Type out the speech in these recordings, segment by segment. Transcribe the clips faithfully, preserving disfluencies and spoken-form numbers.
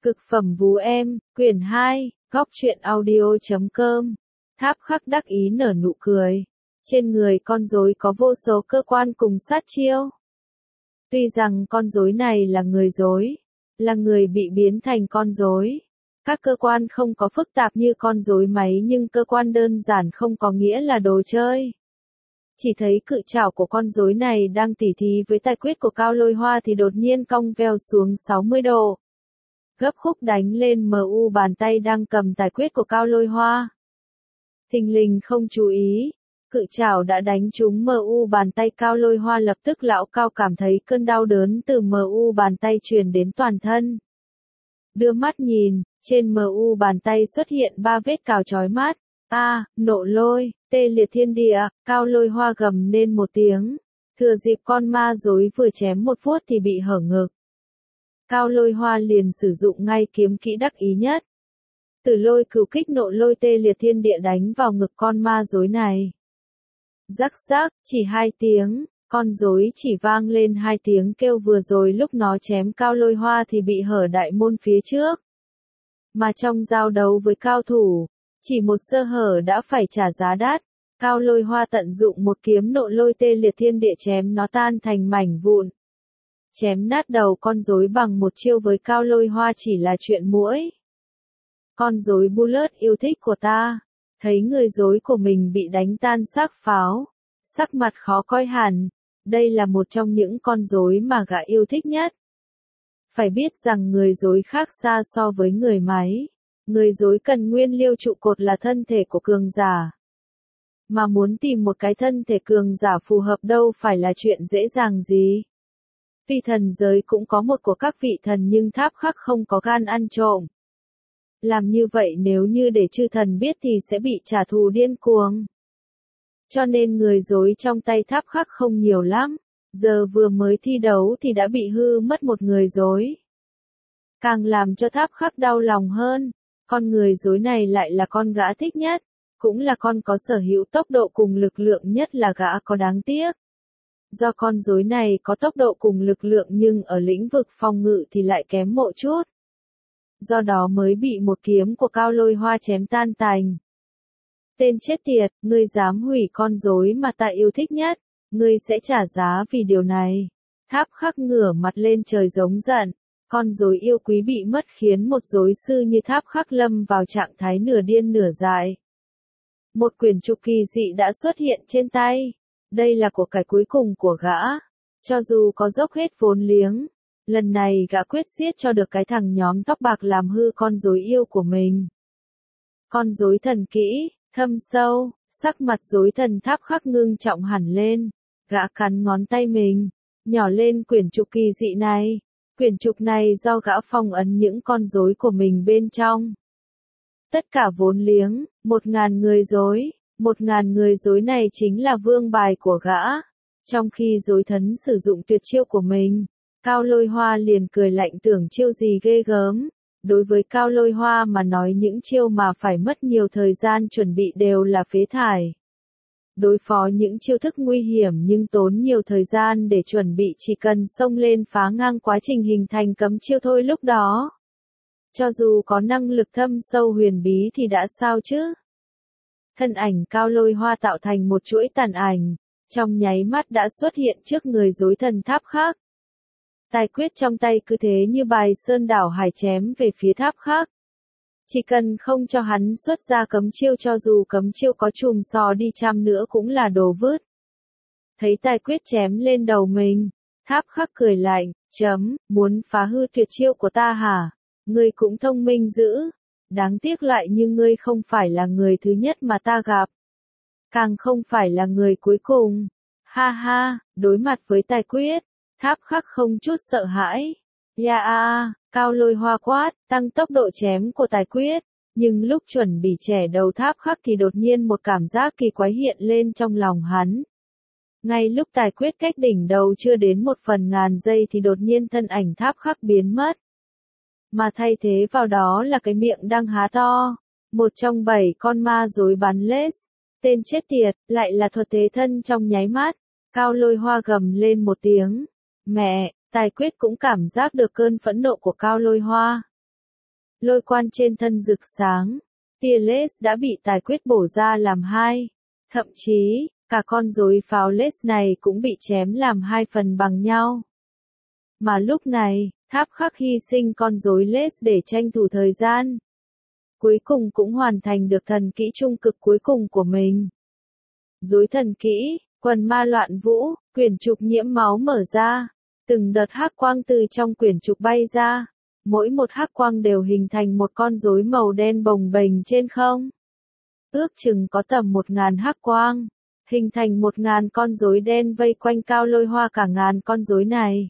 Cực phẩm vú em, quyển hai, góc truyện audio chấm com. Tháp khắc đắc ý nở nụ cười. Trên người con rối có vô số cơ quan cùng sát chiêu. Tuy rằng con rối này là người rối, là người bị biến thành con rối. Các cơ quan không có phức tạp như con rối máy nhưng cơ quan đơn giản không có nghĩa là đồ chơi. Chỉ thấy cự trảo của con rối này đang tỉ thí với tài quyết của Cao Lôi Hoa thì đột nhiên cong veo xuống sáu mươi độ. Gấp khúc đánh lên em u bàn tay đang cầm tài quyết của Cao Lôi Hoa. Thình lình không chú ý, cự trảo đã đánh trúng em u bàn tay Cao Lôi Hoa, lập tức lão Cao cảm thấy cơn đau đớn từ em u bàn tay truyền đến toàn thân. Đưa mắt nhìn, trên em u bàn tay xuất hiện ba vết cào chói mắt. A, à, nộ lôi, tê liệt thiên địa, Cao Lôi Hoa gầm lên một tiếng. Thừa dịp con ma rối vừa chém một vuốt thì bị hở ngực. Cao Lôi Hoa liền sử dụng ngay kiếm kỹ đắc ý nhất. Tử lôi cửu kích nộ lôi tê liệt thiên địa đánh vào ngực con ma rối này. Rắc rắc, chỉ hai tiếng, con rối chỉ vang lên hai tiếng kêu, vừa rồi lúc nó chém Cao Lôi Hoa thì bị hở đại môn phía trước. Mà trong giao đấu với cao thủ, chỉ một sơ hở đã phải trả giá đắt. Cao Lôi Hoa tận dụng một kiếm nộ lôi tê liệt thiên địa chém nó tan thành mảnh vụn. Chém nát đầu con rối bằng một chiêu với Cao Lôi Hoa chỉ là chuyện muỗi. Con rối Bullet yêu thích của ta, thấy người rối của mình bị đánh tan xác pháo, sắc mặt khó coi hẳn. Đây là một trong những con rối mà gã yêu thích nhất. Phải biết rằng người rối khác xa so với người máy. Người rối cần nguyên liêu trụ cột là thân thể của cường giả. Mà muốn tìm một cái thân thể cường giả phù hợp đâu phải là chuyện dễ dàng gì. Phi thần giới cũng có một của các vị thần nhưng tháp khắc không có gan ăn trộm. Làm như vậy nếu như để chư thần biết thì sẽ bị trả thù điên cuồng. Cho nên người rối trong tay tháp khắc không nhiều lắm. Giờ vừa mới thi đấu thì đã bị hư mất một người rối. Càng làm cho tháp khắc đau lòng hơn. Con người rối này lại là con gã thích nhất. Cũng là con có sở hữu tốc độ cùng lực lượng nhất, là gã có đáng tiếc. Do con rối này có tốc độ cùng lực lượng nhưng ở lĩnh vực phòng ngự thì lại kém một chút. Do đó mới bị một kiếm của Cao Lôi Hoa chém tan tành. Tên chết tiệt, ngươi dám hủy con rối mà ta yêu thích nhất, ngươi sẽ trả giá vì điều này. Tháp khắc ngửa mặt lên trời giống giận. Con rối yêu quý bị mất khiến một rối sư như tháp khắc lâm vào trạng thái nửa điên nửa dại. Một quyển trục kỳ dị đã xuất hiện trên tay. Đây là của cải cuối cùng của gã. Cho dù có dốc hết vốn liếng, lần này gã quyết giết cho được cái thằng nhóm tóc bạc làm hư con rối yêu của mình. Con rối thần kỹ, thâm sâu, sắc mặt rối thần tháp khắc ngưng trọng hẳn lên. Gã cắn ngón tay mình, nhỏ lên quyển trục kỳ dị này. Quyển trục này do gã phong ấn những con rối của mình bên trong. Tất cả vốn liếng, một ngàn người rối, một ngàn người rối này chính là vương bài của gã. Trong khi rối thần sử dụng tuyệt chiêu của mình, Cao Lôi Hoa liền cười lạnh tưởng chiêu gì ghê gớm. Đối với Cao Lôi Hoa mà nói những chiêu mà phải mất nhiều thời gian chuẩn bị đều là phế thải. Đối phó những chiêu thức nguy hiểm nhưng tốn nhiều thời gian để chuẩn bị chỉ cần xông lên phá ngang quá trình hình thành cấm chiêu thôi lúc đó. Cho dù có năng lực thâm sâu huyền bí thì đã sao chứ? Thân ảnh Cao Lôi Hoa tạo thành một chuỗi tàn ảnh, trong nháy mắt đã xuất hiện trước người rối thần tháp khắc. Tài quyết trong tay cứ thế như bài sơn đảo hải chém về phía tháp khắc. Chỉ cần không cho hắn xuất ra cấm chiêu, cho dù cấm chiêu có chùm sò đi chăng nữa cũng là đồ vứt. Thấy tài quyết chém lên đầu mình, tháp khắc cười lạnh, chấm, muốn phá hư tuyệt chiêu của ta hả? Ngươi cũng thông minh dữ. Đáng tiếc lại như ngươi không phải là người thứ nhất mà ta gặp. Càng không phải là người cuối cùng. Ha ha, đối mặt với tài quyết, tháp khắc không chút sợ hãi. Ya a, Cao Lôi Hoa quát, tăng tốc độ chém của tài quyết. Nhưng lúc chuẩn bị chẻ đầu tháp khắc thì đột nhiên một cảm giác kỳ quái hiện lên trong lòng hắn. Ngay lúc tài quyết cách đỉnh đầu chưa đến một phần ngàn giây thì đột nhiên thân ảnh tháp khắc biến mất. Mà thay thế vào đó là cái miệng đang há to. Một trong bảy con ma rối bắn lết. Tên chết tiệt, lại là thuật thế thân trong nháy mắt. Cao Lôi Hoa gầm lên một tiếng. Mẹ, tài quyết cũng cảm giác được cơn phẫn nộ của Cao Lôi Hoa. lôi quan trên thân rực sáng, tia laser đã bị tài quyết bổ ra làm hai. Thậm chí, cả con rối pháo laser này cũng bị chém làm hai phần bằng nhau. Mà lúc này, Tháp Khắc hy sinh con rối laser để tranh thủ thời gian. Cuối cùng cũng hoàn thành được thần kỹ trung cực cuối cùng của mình. Rối thần kỹ, quần ma loạn vũ, quyển trục nhiễm máu mở ra. Từng đợt hắc quang từ trong quyển trục bay ra. Mỗi một hắc quang đều hình thành một con rối màu đen bồng bềnh trên không. Ước chừng có tầm một ngàn hắc quang, hình thành một ngàn con rối đen vây quanh Cao Lôi Hoa cả ngàn con rối này.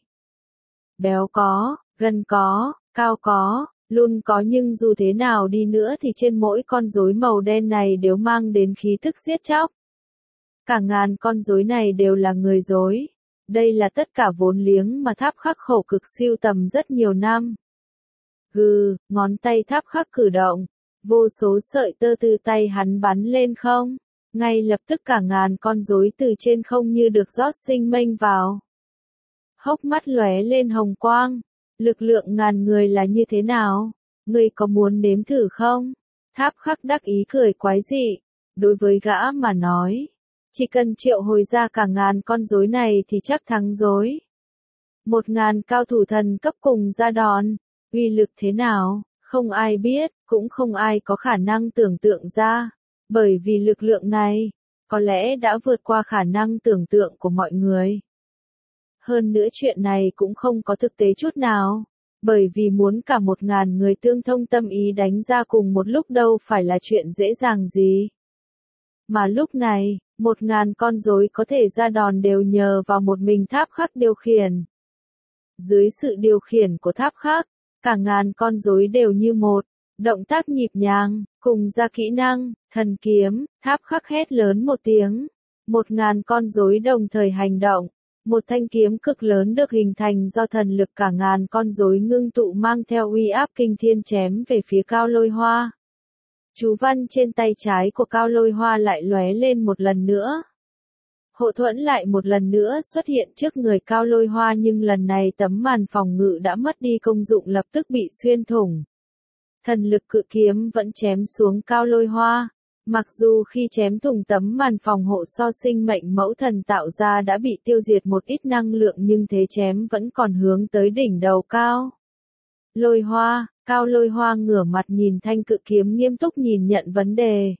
Béo có, gân có, cao có, lùn có nhưng dù thế nào đi nữa thì trên mỗi con rối màu đen này đều mang đến khí thức giết chóc. Cả ngàn con rối này đều là người rối. Đây là tất cả vốn liếng mà Tháp Khắc khổ cực sưu tầm rất nhiều năm. Gừ, ngón tay Tháp Khắc cử động, vô số sợi tơ từ tay hắn bắn lên không, ngay lập tức cả ngàn con rối từ trên không như được rót sinh mệnh vào. Hốc mắt lóe lên hồng quang, lực lượng ngàn người là như thế nào, ngươi có muốn nếm thử không? Tháp Khắc đắc ý cười quái dị, đối với gã mà nói, chỉ cần triệu hồi ra cả ngàn con rối này thì chắc thắng rồi. Một ngàn cao thủ thần cấp cùng ra đòn, uy lực thế nào, không ai biết, cũng không ai có khả năng tưởng tượng ra, bởi vì lực lượng này, có lẽ đã vượt qua khả năng tưởng tượng của mọi người. Hơn nữa chuyện này cũng không có thực tế chút nào, bởi vì muốn cả một ngàn người tương thông tâm ý đánh ra cùng một lúc đâu phải là chuyện dễ dàng gì. Mà lúc này, một ngàn con rối có thể ra đòn đều nhờ vào một mình Tháp Khắc điều khiển. Dưới sự điều khiển của Tháp Khắc, cả ngàn con rối đều như một, động tác nhịp nhàng, cùng ra kỹ năng, thần kiếm, Tháp Khắc hét lớn một tiếng. Một ngàn con rối đồng thời hành động, một thanh kiếm cực lớn được hình thành do thần lực cả ngàn con rối ngưng tụ mang theo uy áp kinh thiên chém về phía Cao Lôi Hoa. Chú văn trên tay trái của Cao Lôi Hoa lại lóe lên một lần nữa. Hộ thuẫn lại một lần nữa xuất hiện trước người Cao Lôi Hoa nhưng lần này tấm màn phòng ngự đã mất đi công dụng lập tức bị xuyên thủng. Thần lực cự kiếm vẫn chém xuống Cao Lôi Hoa. Mặc dù khi chém thủng tấm màn phòng hộ do sinh mệnh mẫu thần tạo ra đã bị tiêu diệt một ít năng lượng nhưng thế chém vẫn còn hướng tới đỉnh đầu Cao Lôi Hoa. Cao Lôi Hoa ngửa mặt nhìn thanh cự kiếm nghiêm túc nhìn nhận vấn đề.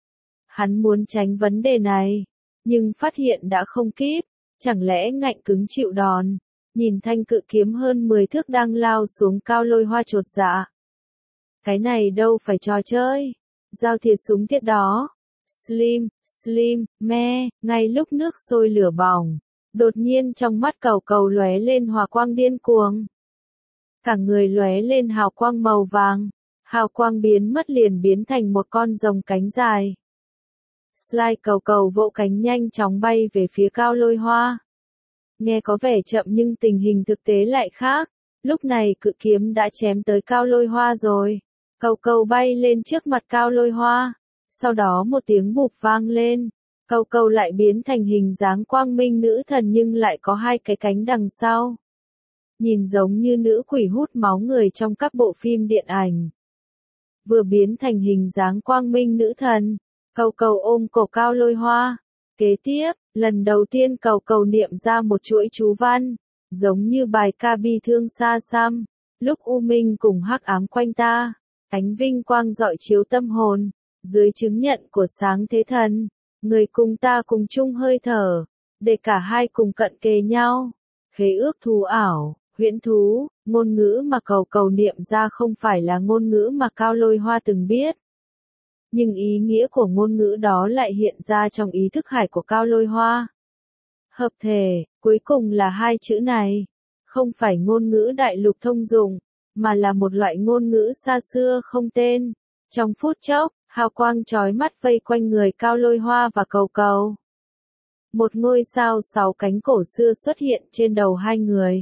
Hắn muốn tránh vấn đề này, nhưng phát hiện đã không kịp, chẳng lẽ ngạnh cứng chịu đòn, nhìn thanh cự kiếm hơn mười thước đang lao xuống Cao Lôi Hoa chột dạ. Cái này đâu phải trò chơi, giao thiệt súng thiết đó. Slim, Slim, me, ngay lúc nước sôi lửa bỏng, đột nhiên trong mắt Cầu Cầu lóe lên hỏa quang điên cuồng. Cả người lóe lên hào quang màu vàng, hào quang biến mất liền biến thành một con rồng cánh dài. Slide Cầu Cầu vỗ cánh nhanh chóng bay về phía Cao Lôi Hoa. Nghe có vẻ chậm nhưng tình hình thực tế lại khác, lúc này cự kiếm đã chém tới Cao Lôi Hoa rồi. Cầu Cầu bay lên trước mặt Cao Lôi Hoa, sau đó một tiếng bụp vang lên, Cầu Cầu lại biến thành hình dáng quang minh nữ thần nhưng lại có hai cái cánh đằng sau. Nhìn giống như nữ quỷ hút máu người trong các bộ phim điện ảnh. Vừa biến thành hình dáng quang minh nữ thần, Cầu Cầu ôm cổ Cao Lôi Hoa. Kế tiếp, lần đầu tiên Cầu Cầu niệm ra một chuỗi chú văn, giống như bài ca bi thương xa xăm, lúc u minh cùng hắc ám quanh ta, ánh vinh quang rọi chiếu tâm hồn, dưới chứng nhận của sáng thế thần, người cùng ta cùng chung hơi thở, để cả hai cùng cận kề nhau. Khế ước thú ảo, huyễn thú, ngôn ngữ mà Cầu Cầu niệm ra không phải là ngôn ngữ mà Cao Lôi Hoa từng biết. Nhưng ý nghĩa của ngôn ngữ đó lại hiện ra trong ý thức hải của Cao Lôi Hoa. Hợp thể, cuối cùng là hai chữ này, không phải ngôn ngữ đại lục thông dụng, mà là một loại ngôn ngữ xa xưa không tên. Trong phút chốc, hào quang chói mắt vây quanh người Cao Lôi Hoa và Cầu Cầu. Một ngôi sao sáu cánh cổ xưa xuất hiện trên đầu hai người.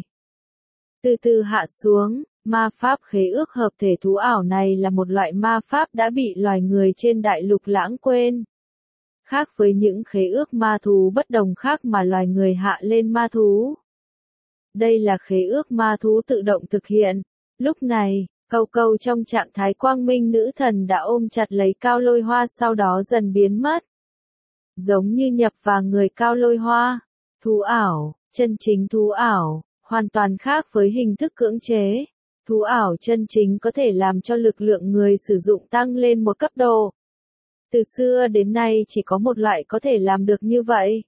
Từ từ hạ xuống, ma pháp khế ước hợp thể thú ảo này là một loại ma pháp đã bị loài người trên đại lục lãng quên. Khác với những khế ước ma thú bất đồng khác mà loài người hạ lên ma thú. Đây là khế ước ma thú tự động thực hiện. Lúc này, Cầu cầu trong trạng thái quang minh nữ thần đã ôm chặt lấy Cao Lôi Hoa sau đó dần biến mất. Giống như nhập vào người Cao Lôi Hoa. Thú ảo, chân chính thú ảo, hoàn toàn khác với hình thức cưỡng chế. Thú ảo chân chính có thể làm cho lực lượng người sử dụng tăng lên một cấp độ. Từ xưa đến nay chỉ có một loại có thể làm được như vậy.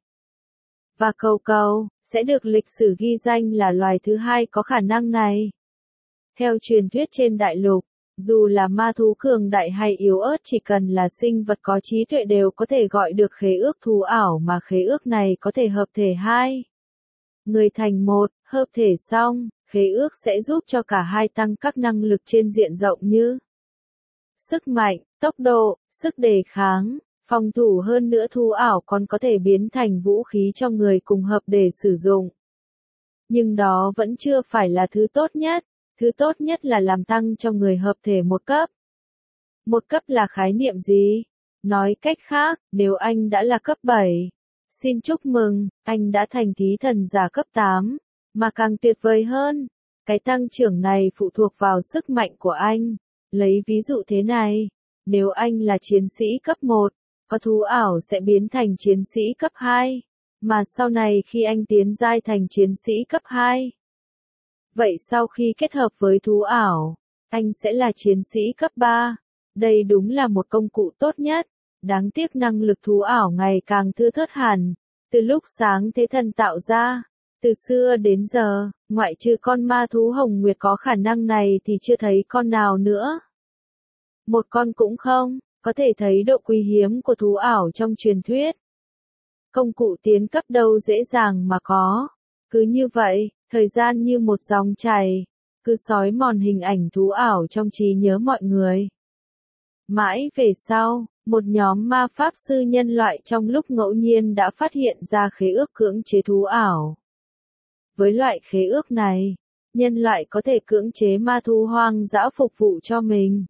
Và cầu cầu, sẽ được lịch sử ghi danh là loài thứ hai có khả năng này. Theo truyền thuyết trên đại lục, dù là ma thú cường đại hay yếu ớt chỉ cần là sinh vật có trí tuệ đều có thể gọi được khế ước thú ảo mà khế ước này có thể hợp thể hai. Người thành một, hợp thể xong, khế ước sẽ giúp cho cả hai tăng các năng lực trên diện rộng như sức mạnh, tốc độ, sức đề kháng, phòng thủ hơn nữa thú ảo còn có thể biến thành vũ khí cho người cùng hợp để sử dụng. Nhưng đó vẫn chưa phải là thứ tốt nhất. Thứ tốt nhất là làm tăng cho người hợp thể một cấp. Một cấp là khái niệm gì? Nói cách khác, nếu anh đã là cấp bảy, xin chúc mừng, anh đã thành thí thần giả cấp tám, mà càng tuyệt vời hơn, cái tăng trưởng này phụ thuộc vào sức mạnh của anh. Lấy ví dụ thế này, nếu anh là chiến sĩ cấp một, có thú ảo sẽ biến thành chiến sĩ cấp hai, mà sau này khi anh tiến giai thành chiến sĩ cấp hai, vậy sau khi kết hợp với thú ảo, anh sẽ là chiến sĩ cấp ba. Đây đúng là một công cụ tốt nhất. Đáng tiếc năng lực thú ảo ngày càng thưa thớt hẳn. Từ lúc sáng thế thần tạo ra, từ xưa đến giờ, ngoại trừ con ma thú Hồng Nguyệt có khả năng này thì chưa thấy con nào nữa. Một con cũng không, có thể thấy độ quý hiếm của thú ảo trong truyền thuyết. Công cụ tiến cấp đâu dễ dàng mà có. Cứ như vậy, thời gian như một dòng chảy, cứ xói mòn hình ảnh thú ảo trong trí nhớ mọi người. Mãi về sau, một nhóm ma pháp sư nhân loại trong lúc ngẫu nhiên đã phát hiện ra khế ước cưỡng chế thú ảo. Với loại khế ước này, nhân loại có thể cưỡng chế ma thú hoang dã phục vụ cho mình.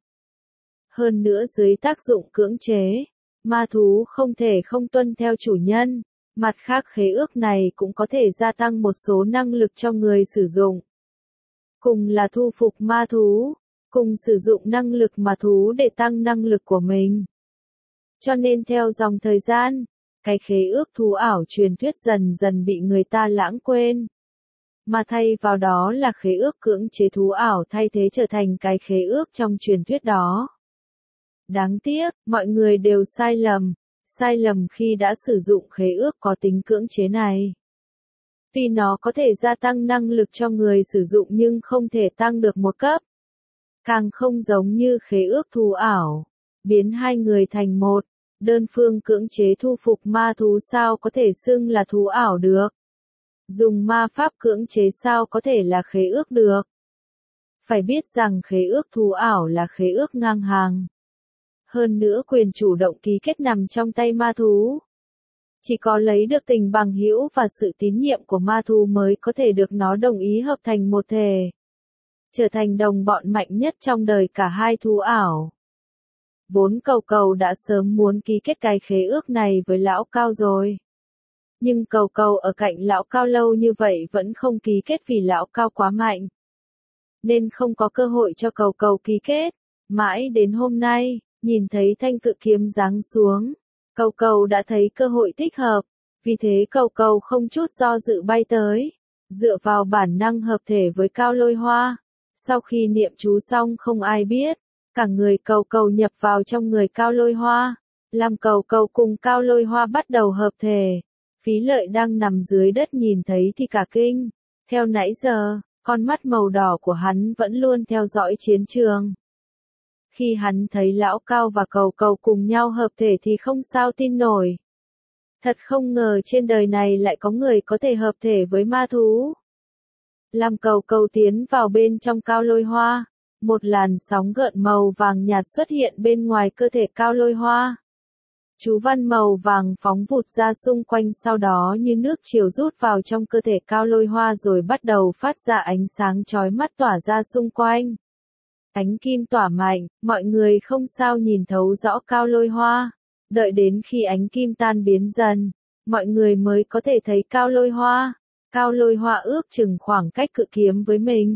Hơn nữa dưới tác dụng cưỡng chế, ma thú không thể không tuân theo chủ nhân. Mặt khác khế ước này cũng có thể gia tăng một số năng lực cho người sử dụng. Cùng là thu phục ma thú, cùng sử dụng năng lực ma thú để tăng năng lực của mình. Cho nên theo dòng thời gian, cái khế ước thú ảo truyền thuyết dần dần bị người ta lãng quên. Mà thay vào đó là khế ước cưỡng chế thú ảo thay thế trở thành cái khế ước trong truyền thuyết đó. Đáng tiếc, mọi người đều sai lầm. Sai lầm khi đã sử dụng khế ước có tính cưỡng chế này. Tuy nó có thể gia tăng năng lực cho người sử dụng nhưng không thể tăng được một cấp. Càng không giống như khế ước thú ảo, biến hai người thành một, đơn phương cưỡng chế thu phục ma thú sao có thể xưng là thú ảo được. Dùng ma pháp cưỡng chế sao có thể là khế ước được. Phải biết rằng khế ước thú ảo là khế ước ngang hàng. Hơn nữa quyền chủ động ký kết nằm trong tay ma thú. Chỉ có lấy được tình bằng hữu và sự tín nhiệm của ma thú mới có thể được nó đồng ý hợp thành một thể. Trở thành đồng bọn mạnh nhất trong đời cả hai thú ảo. Vốn cầu cầu đã sớm muốn ký kết cái khế ước này với lão cao rồi. Nhưng cầu cầu ở cạnh lão cao lâu như vậy vẫn không ký kết vì lão cao quá mạnh. Nên không có cơ hội cho cầu cầu ký kết. Mãi đến hôm nay, nhìn thấy thanh cự kiếm giáng xuống, cầu cầu đã thấy cơ hội thích hợp, vì thế cầu cầu không chút do dự bay tới, dựa vào bản năng hợp thể với Cao Lôi Hoa. Sau khi niệm chú xong không ai biết, cả người cầu cầu nhập vào trong người Cao Lôi Hoa, làm cầu cầu cùng Cao Lôi Hoa bắt đầu hợp thể. Phí Lợi đang nằm dưới đất nhìn thấy thì cả kinh, theo nãy giờ, con mắt màu đỏ của hắn vẫn luôn theo dõi chiến trường. Khi hắn thấy lão Cao và cầu cầu cùng nhau hợp thể thì không sao tin nổi. Thật không ngờ trên đời này lại có người có thể hợp thể với ma thú. Làm cầu cầu tiến vào bên trong Cao Lôi Hoa, một làn sóng gợn màu vàng nhạt xuất hiện bên ngoài cơ thể Cao Lôi Hoa. Chú văn màu vàng phóng vụt ra xung quanh sau đó như nước chiều rút vào trong cơ thể Cao Lôi Hoa rồi bắt đầu phát ra ánh sáng chói mắt tỏa ra xung quanh. Ánh kim tỏa mạnh, mọi người không sao nhìn thấu rõ Cao Lôi Hoa. Đợi đến khi ánh kim tan biến dần, mọi người mới có thể thấy Cao Lôi Hoa. Cao Lôi Hoa ước chừng khoảng cách cự kiếm với mình.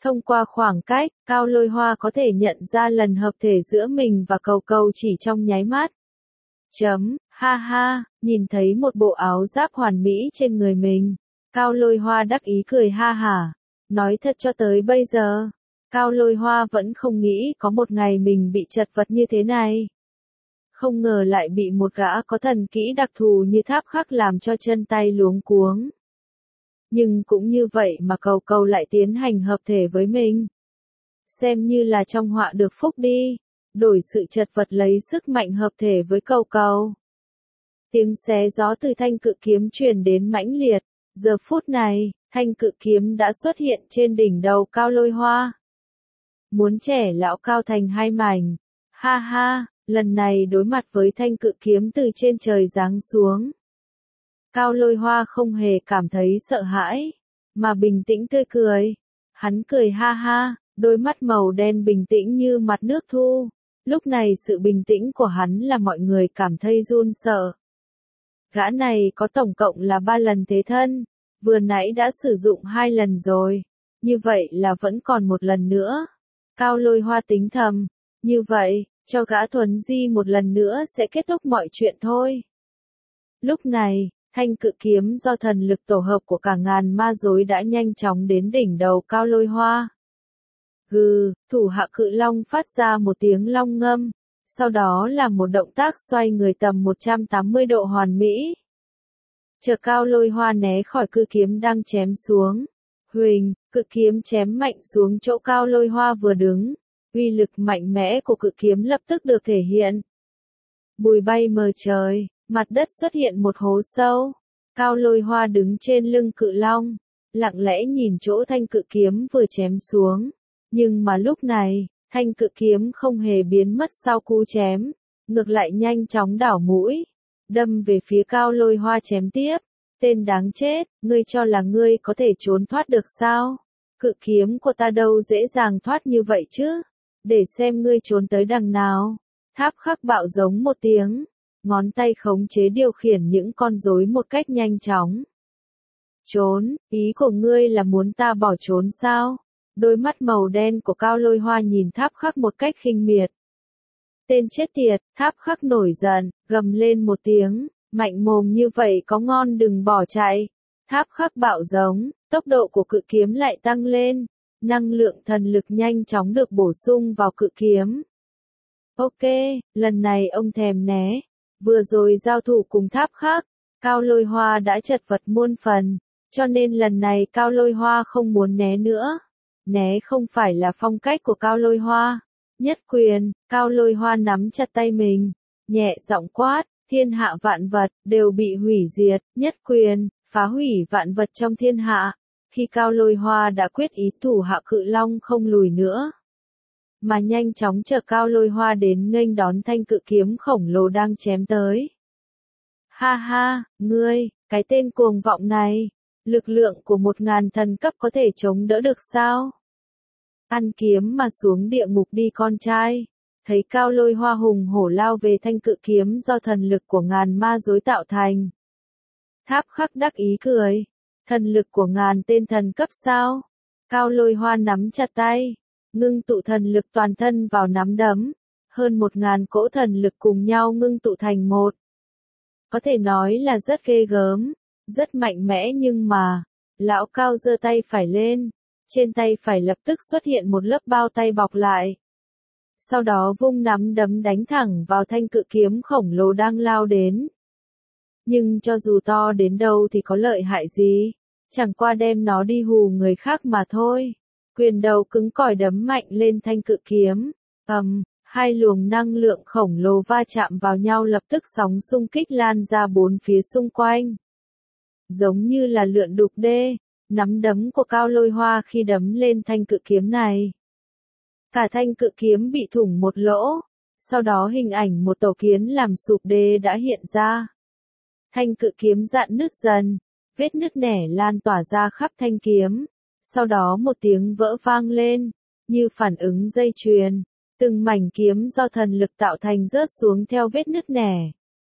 Thông qua khoảng cách, Cao Lôi Hoa có thể nhận ra lần hợp thể giữa mình và cầu cầu chỉ trong nháy mắt. Chấm, ha ha, nhìn thấy một bộ áo giáp hoàn mỹ trên người mình. Cao Lôi Hoa đắc ý cười ha hả. Nói thật cho tới bây giờ, Cao Lôi Hoa vẫn không nghĩ có một ngày mình bị chật vật như thế này. Không ngờ lại bị một gã có thần kỹ đặc thù như Tháp Khắc làm cho chân tay luống cuống. Nhưng cũng như vậy mà cầu cầu lại tiến hành hợp thể với mình. Xem như là trong họa được phúc đi, đổi sự chật vật lấy sức mạnh hợp thể với cầu cầu. Tiếng xé gió từ thanh cự kiếm truyền đến mãnh liệt, giờ phút này, thanh cự kiếm đã xuất hiện trên đỉnh đầu Cao Lôi Hoa. Muốn trẻ lão cao thành hai mảnh, ha ha, lần này đối mặt với thanh cự kiếm từ trên trời giáng xuống. Cao Lôi Hoa không hề cảm thấy sợ hãi, mà bình tĩnh tươi cười. Hắn cười ha ha, đôi mắt màu đen bình tĩnh như mặt nước thu. Lúc này sự bình tĩnh của hắn là mọi người cảm thấy run sợ. Gã này có tổng cộng là ba lần thế thân, vừa nãy đã sử dụng hai lần rồi, như vậy là vẫn còn một lần nữa. Cao Lôi Hoa tính thầm, như vậy, cho gã thuần di một lần nữa sẽ kết thúc mọi chuyện thôi. Lúc này, thanh cự kiếm do thần lực tổ hợp của cả ngàn ma rối đã nhanh chóng đến đỉnh đầu Cao Lôi Hoa. Gừ, thủ hạ cự long phát ra một tiếng long ngâm, sau đó là một động tác xoay người tầm một trăm tám mươi độ hoàn mỹ. Chờ Cao Lôi Hoa né khỏi cự kiếm đang chém xuống. Huỳnh, cự kiếm chém mạnh xuống chỗ Cao Lôi Hoa vừa đứng. Uy lực mạnh mẽ của cự kiếm lập tức được thể hiện. Bụi bay mờ trời, mặt đất xuất hiện một hố sâu. Cao Lôi Hoa đứng trên lưng cự long, lặng lẽ nhìn chỗ thanh cự kiếm vừa chém xuống. Nhưng mà lúc này, thanh cự kiếm không hề biến mất sau cú chém, ngược lại nhanh chóng đảo mũi, đâm về phía Cao Lôi Hoa chém tiếp. Tên đáng chết, ngươi cho là ngươi có thể trốn thoát được sao? Cự kiếm của ta đâu dễ dàng thoát như vậy chứ? Để xem ngươi trốn tới đằng nào. Tháp Khắc bạo giống một tiếng, ngón tay khống chế điều khiển những con rối một cách nhanh chóng. Trốn, ý của ngươi là muốn ta bỏ trốn sao? Đôi mắt màu đen của Cao Lôi Hoa nhìn Tháp Khắc một cách khinh miệt. Tên chết tiệt, Tháp Khắc nổi giận, gầm lên một tiếng, mạnh mồm như vậy có ngon đừng bỏ chạy. Tháp Khắc bạo giống, tốc độ của cự kiếm lại tăng lên, năng lượng thần lực nhanh chóng được bổ sung vào cự kiếm. Ok, lần này ông thèm né, vừa rồi giao thủ cùng Tháp Khắc, Cao Lôi Hoa đã chật vật muôn phần, cho nên lần này Cao Lôi Hoa không muốn né nữa. Né không phải là phong cách của Cao Lôi Hoa. Nhất quyền, Cao Lôi Hoa nắm chặt tay mình, nhẹ giọng quát, thiên hạ vạn vật, đều bị hủy diệt, nhất quyền, phá hủy vạn vật trong thiên hạ. Khi Cao Lôi Hoa đã quyết ý thủ hạ cự long không lùi nữa, mà nhanh chóng chờ Cao Lôi Hoa đến nghênh đón thanh cự kiếm khổng lồ đang chém tới. Ha ha, ngươi, cái tên cuồng vọng này, lực lượng của một ngàn thần cấp có thể chống đỡ được sao? Ăn kiếm mà xuống địa ngục đi con trai. Thấy Cao Lôi Hoa hùng hổ lao về thanh cự kiếm do thần lực của ngàn ma rối tạo thành. Tháp Khắc đắc ý cười. Thần lực của ngàn tên thần cấp sao? Cao Lôi Hoa nắm chặt tay, ngưng tụ thần lực toàn thân vào nắm đấm. Hơn một ngàn cỗ thần lực cùng nhau ngưng tụ thành một. Có thể nói là rất ghê gớm, rất mạnh mẽ nhưng mà, lão Cao giơ tay phải lên. Trên tay phải lập tức xuất hiện một lớp bao tay bọc lại. Sau đó vung nắm đấm đánh thẳng vào thanh cự kiếm khổng lồ đang lao đến. Nhưng cho dù to đến đâu thì có lợi hại gì, chẳng qua đem nó đi hù người khác mà thôi. Quyền đầu cứng cỏi đấm mạnh lên thanh cự kiếm. Ầm, hai luồng năng lượng khổng lồ va chạm vào nhau lập tức sóng xung kích lan ra bốn phía xung quanh. Giống như là lượn đục đê. Nắm đấm của Cao Lôi Hoa khi đấm lên thanh cự kiếm này. Cả thanh cự kiếm bị thủng một lỗ, sau đó hình ảnh một tổ kiến làm sụp đê đã hiện ra. Thanh cự kiếm rạn nứt dần, vết nứt nẻ lan tỏa ra khắp thanh kiếm, sau đó một tiếng vỡ vang lên, như phản ứng dây chuyền, từng mảnh kiếm do thần lực tạo thành rớt xuống theo vết nứt nẻ.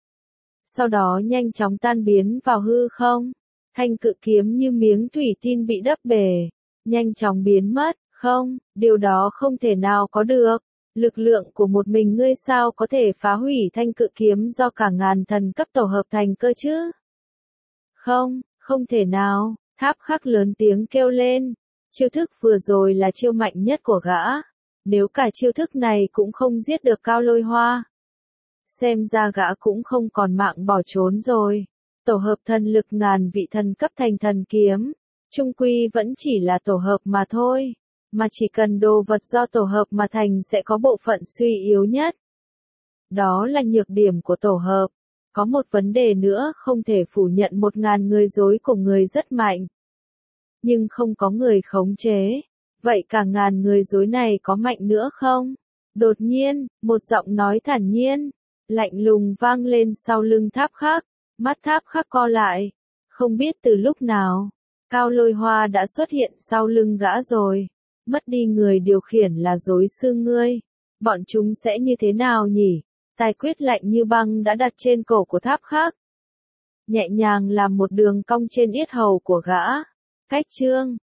Sau đó nhanh chóng tan biến vào hư không. Thanh cự kiếm như miếng thủy tinh bị đắp bể, nhanh chóng biến mất, Không, điều đó không thể nào có được. Lực lượng của một mình ngươi sao có thể phá hủy thanh cự kiếm do cả ngàn thần cấp tổ hợp thành cơ chứ? Không, không thể nào, Tháp Khắc lớn tiếng kêu lên. Chiêu thức vừa rồi là chiêu mạnh nhất của gã. Nếu cả chiêu thức này cũng không giết được Cao Lôi Hoa, xem ra gã cũng không còn mạng bỏ trốn rồi. Tổ hợp thần lực ngàn vị thần cấp thành thần kiếm, chung quy vẫn chỉ là tổ hợp mà thôi. Mà chỉ cần đồ vật do tổ hợp mà thành sẽ có bộ phận suy yếu nhất. Đó là nhược điểm của tổ hợp. Có một vấn đề nữa không thể phủ nhận một ngàn người dối của người rất mạnh. Nhưng không có người khống chế. Vậy cả ngàn người dối này có mạnh nữa không? Đột nhiên, một giọng nói thản nhiên, lạnh lùng vang lên sau lưng Tháp Khắc. Mắt Tháp Khắc co lại. Không biết từ lúc nào, Cao Lôi Hoa đã xuất hiện sau lưng gã rồi. Mất đi người điều khiển là dối sư ngươi. Bọn chúng sẽ như thế nào nhỉ? Tài quyết lạnh như băng đã đặt trên cổ của Tháp Khắc. Nhẹ nhàng làm một đường cong trên yết hầu của gã. Cách chương